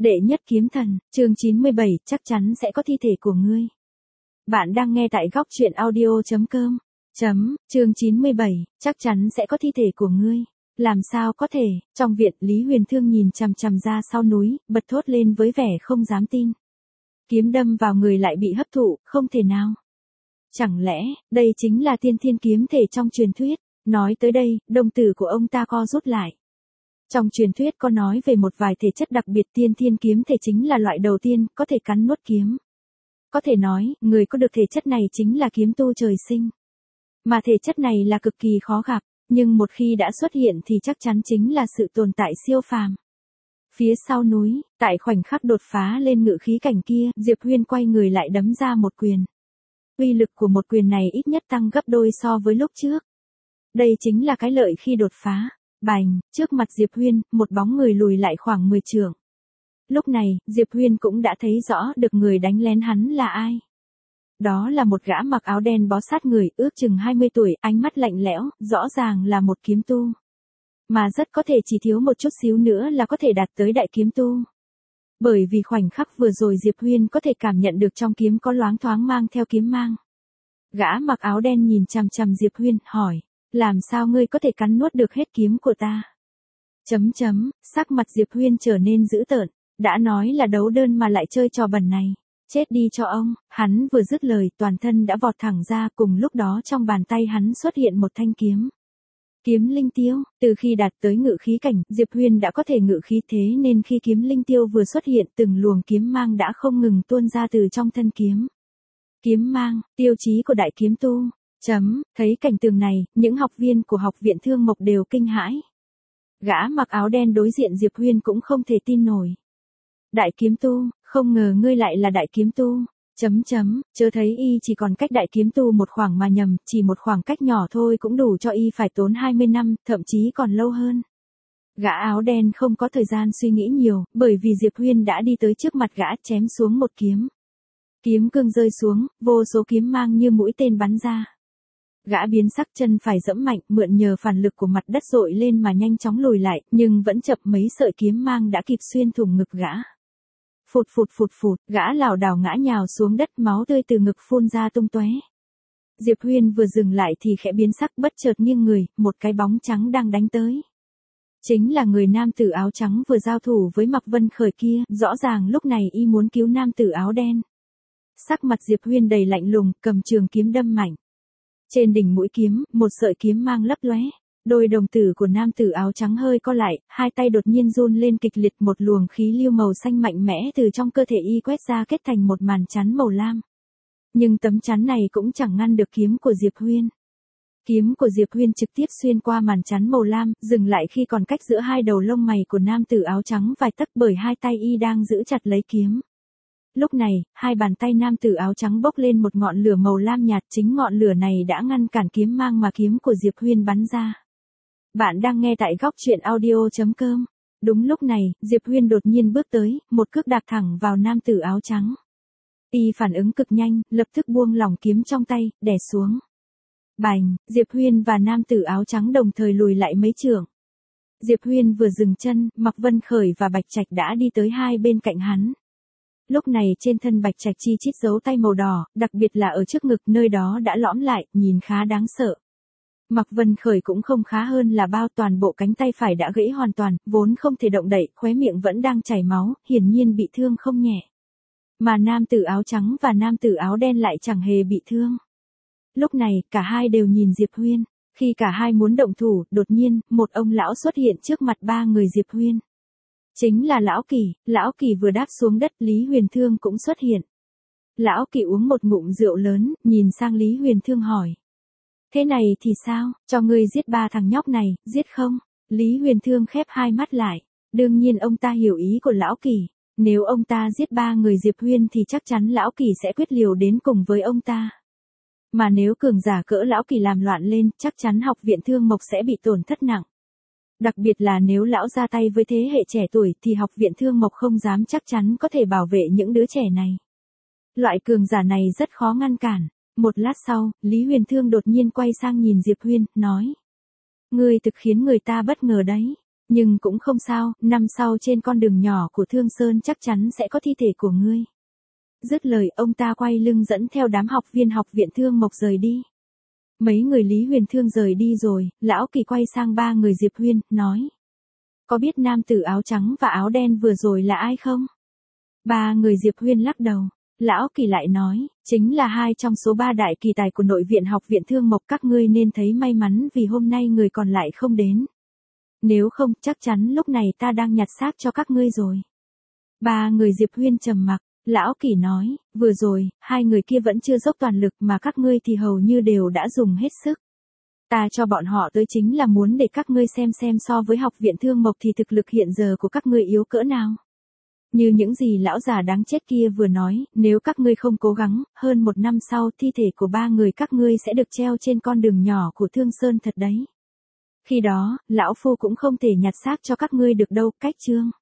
Đệ nhất kiếm thần, chương 97, chắc chắn sẽ có thi thể của ngươi. Bạn đang nghe tại góc truyện audio.com. Chương 97, chắc chắn sẽ có thi thể của ngươi. Làm sao có thể, trong viện Lý Huyền Thương nhìn chằm chằm ra sau núi, bật thốt lên với vẻ không dám tin. Kiếm đâm vào người lại bị hấp thụ, không thể nào. Chẳng lẽ, đây chính là tiên thiên kiếm thể trong truyền thuyết? Nói tới đây, đồng tử của ông ta co rút lại. Trong truyền thuyết có nói về một vài thể chất đặc biệt tiên thiên kiếm thể chính là loại đầu tiên, có thể cắn nuốt kiếm. Có thể nói, người có được thể chất này chính là kiếm tu trời sinh. Mà thể chất này là cực kỳ khó gặp, nhưng một khi đã xuất hiện thì chắc chắn chính là sự tồn tại siêu phàm. Phía sau núi, tại khoảnh khắc đột phá lên ngự khí cảnh kia, Diệp Huyên quay người lại đấm ra một quyền. Uy lực của một quyền này ít nhất tăng gấp đôi so với lúc trước. Đây chính là cái lợi khi đột phá. Bành, trước mặt Diệp Huyên, một bóng người lùi lại khoảng 10 trượng. Lúc này, Diệp Huyên cũng đã thấy rõ được người đánh lén hắn là ai. Đó là một gã mặc áo đen bó sát người, ước chừng 20 tuổi, ánh mắt lạnh lẽo, rõ ràng là một kiếm tu. Mà rất có thể chỉ thiếu một chút xíu nữa là có thể đạt tới đại kiếm tu. Bởi vì khoảnh khắc vừa rồi Diệp Huyên có thể cảm nhận được trong kiếm có loáng thoáng mang theo kiếm mang. Gã mặc áo đen nhìn chằm chằm Diệp Huyên, hỏi. Làm sao ngươi có thể cắn nuốt được hết kiếm của ta? Sắc mặt Diệp Huyên trở nên dữ tợn, đã nói là đấu đơn mà lại chơi trò bẩn này. Chết đi cho ông, hắn vừa dứt lời toàn thân đã vọt thẳng ra, cùng lúc đó trong bàn tay hắn xuất hiện một thanh kiếm. Kiếm linh tiêu, từ khi đạt tới ngự khí cảnh, Diệp Huyên đã có thể ngự khí thế nên khi kiếm linh tiêu vừa xuất hiện từng luồng kiếm mang đã không ngừng tuôn ra từ trong thân kiếm. Kiếm mang, tiêu chí của đại kiếm tu. Thấy cảnh tượng này, những học viên của học viện Thương Mộc đều kinh hãi. Gã mặc áo đen đối diện Diệp Huyên cũng không thể tin nổi. Đại kiếm tu, không ngờ ngươi lại là đại kiếm tu. Chớ thấy y chỉ còn cách đại kiếm tu một khoảng mà nhầm, chỉ một khoảng cách nhỏ thôi cũng đủ cho y phải tốn 20 năm, thậm chí còn lâu hơn. Gã áo đen không có thời gian suy nghĩ nhiều, bởi vì Diệp Huyên đã đi tới trước mặt gã chém xuống một kiếm. Kiếm cương rơi xuống, vô số kiếm mang như mũi tên bắn ra. Gã biến sắc chân phải dẫm mạnh, mượn nhờ phản lực của mặt đất dội lên mà nhanh chóng lùi lại, nhưng vẫn chậm mấy sợi kiếm mang đã kịp xuyên thủng ngực gã. Phụt, gã lảo đảo ngã nhào xuống đất, máu tươi từ ngực phun ra tung tóe. Diệp Huyên vừa dừng lại thì khẽ biến sắc, bất chợt nghiêng người, một cái bóng trắng đang đánh tới. Chính là người nam tử áo trắng vừa giao thủ với Mạc Vân Khởi kia, rõ ràng lúc này y muốn cứu nam tử áo đen. Sắc mặt Diệp Huyên đầy lạnh lùng, cầm trường kiếm đâm mạnh. Trên đỉnh mũi kiếm, một sợi kiếm mang lấp lóe. Đôi đồng tử của nam tử áo trắng hơi co lại, hai tay đột nhiên run lên kịch liệt, một luồng khí lưu màu xanh mạnh mẽ từ trong cơ thể y quét ra kết thành một màn chắn màu lam. Nhưng tấm chắn này cũng chẳng ngăn được kiếm của Diệp Huyên. Kiếm của Diệp Huyên trực tiếp xuyên qua màn chắn màu lam, dừng lại khi còn cách giữa hai đầu lông mày của nam tử áo trắng vài tấc, bởi hai tay y đang giữ chặt lấy kiếm. Lúc này, hai bàn tay nam tử áo trắng bốc lên một ngọn lửa màu lam nhạt, chính ngọn lửa này đã ngăn cản kiếm mang mà kiếm của Diệp Huyên bắn ra. Bạn đang nghe tại góc truyện audio.com. Đúng lúc này, Diệp Huyên đột nhiên bước tới, một cước đạp thẳng vào nam tử áo trắng. Y phản ứng cực nhanh, lập tức buông lỏng kiếm trong tay, đè xuống. Bành, Diệp Huyên và nam tử áo trắng đồng thời lùi lại mấy trượng. Diệp Huyên vừa dừng chân, Mạc Vân Khởi và Bạch Trạch đã đi tới hai bên cạnh hắn. Lúc này trên thân Bạch Trạch chi chít dấu tay màu đỏ, đặc biệt là ở trước ngực, nơi đó đã lõm lại, nhìn khá đáng sợ. Mạc Vân Khởi cũng không khá hơn là bao, toàn bộ cánh tay phải đã gãy hoàn toàn, vốn không thể động đậy, khóe miệng vẫn đang chảy máu, hiển nhiên bị thương không nhẹ. Mà nam tử áo trắng và nam tử áo đen lại chẳng hề bị thương. Lúc này, cả hai đều nhìn Diệp Huyên. Khi cả hai muốn động thủ, đột nhiên, một ông lão xuất hiện trước mặt ba người Diệp Huyên. Chính là Lão Kỳ vừa đáp xuống đất, Lý Huyền Thương cũng xuất hiện. Lão Kỳ uống một ngụm rượu lớn, nhìn sang Lý Huyền Thương hỏi. Thế này thì sao, cho ngươi giết ba thằng nhóc này, giết không? Lý Huyền Thương khép hai mắt lại. Đương nhiên ông ta hiểu ý của Lão Kỳ. Nếu ông ta giết ba người Diệp Huyên thì chắc chắn Lão Kỳ sẽ quyết liều đến cùng với ông ta. Mà nếu cường giả cỡ Lão Kỳ làm loạn lên, chắc chắn học viện Thương Mộc sẽ bị tổn thất nặng. Đặc biệt là nếu lão ra tay với thế hệ trẻ tuổi thì học viện Thương Mộc không dám chắc chắn có thể bảo vệ những đứa trẻ này. Loại cường giả này rất khó ngăn cản. Một lát sau, Lý Huyền Thương đột nhiên quay sang nhìn Diệp Huyên, nói. Ngươi thực khiến người ta bất ngờ đấy. Nhưng cũng không sao, năm sau trên con đường nhỏ của Thương Sơn chắc chắn sẽ có thi thể của ngươi. Dứt lời ông ta quay lưng dẫn theo đám học viên học viện Thương Mộc rời đi. Mấy người Lý Huyền Thương rời đi rồi, Lão Kỳ quay sang ba người Diệp Huyên, nói. Có biết nam tử áo trắng và áo đen vừa rồi là ai không? Ba người Diệp Huyên lắc đầu. Lão Kỳ lại nói, chính là hai trong số ba đại kỳ tài của nội viện học viện Thương Mộc, các ngươi nên thấy may mắn vì hôm nay người còn lại không đến. Nếu không, chắc chắn lúc này ta đang nhặt xác cho các ngươi rồi. Ba người Diệp Huyên trầm mặc. Lão Kỳ nói, vừa rồi, hai người kia vẫn chưa dốc toàn lực mà các ngươi thì hầu như đều đã dùng hết sức. Ta cho bọn họ tới chính là muốn để các ngươi xem so với học viện Thương Mộc thì thực lực hiện giờ của các ngươi yếu cỡ nào. Như những gì lão già đáng chết kia vừa nói, nếu các ngươi không cố gắng, hơn 1 năm sau thi thể của ba người các ngươi sẽ được treo trên con đường nhỏ của Thương Sơn thật đấy. Khi đó, lão phu cũng không thể nhặt xác cho các ngươi được đâu, cách chương.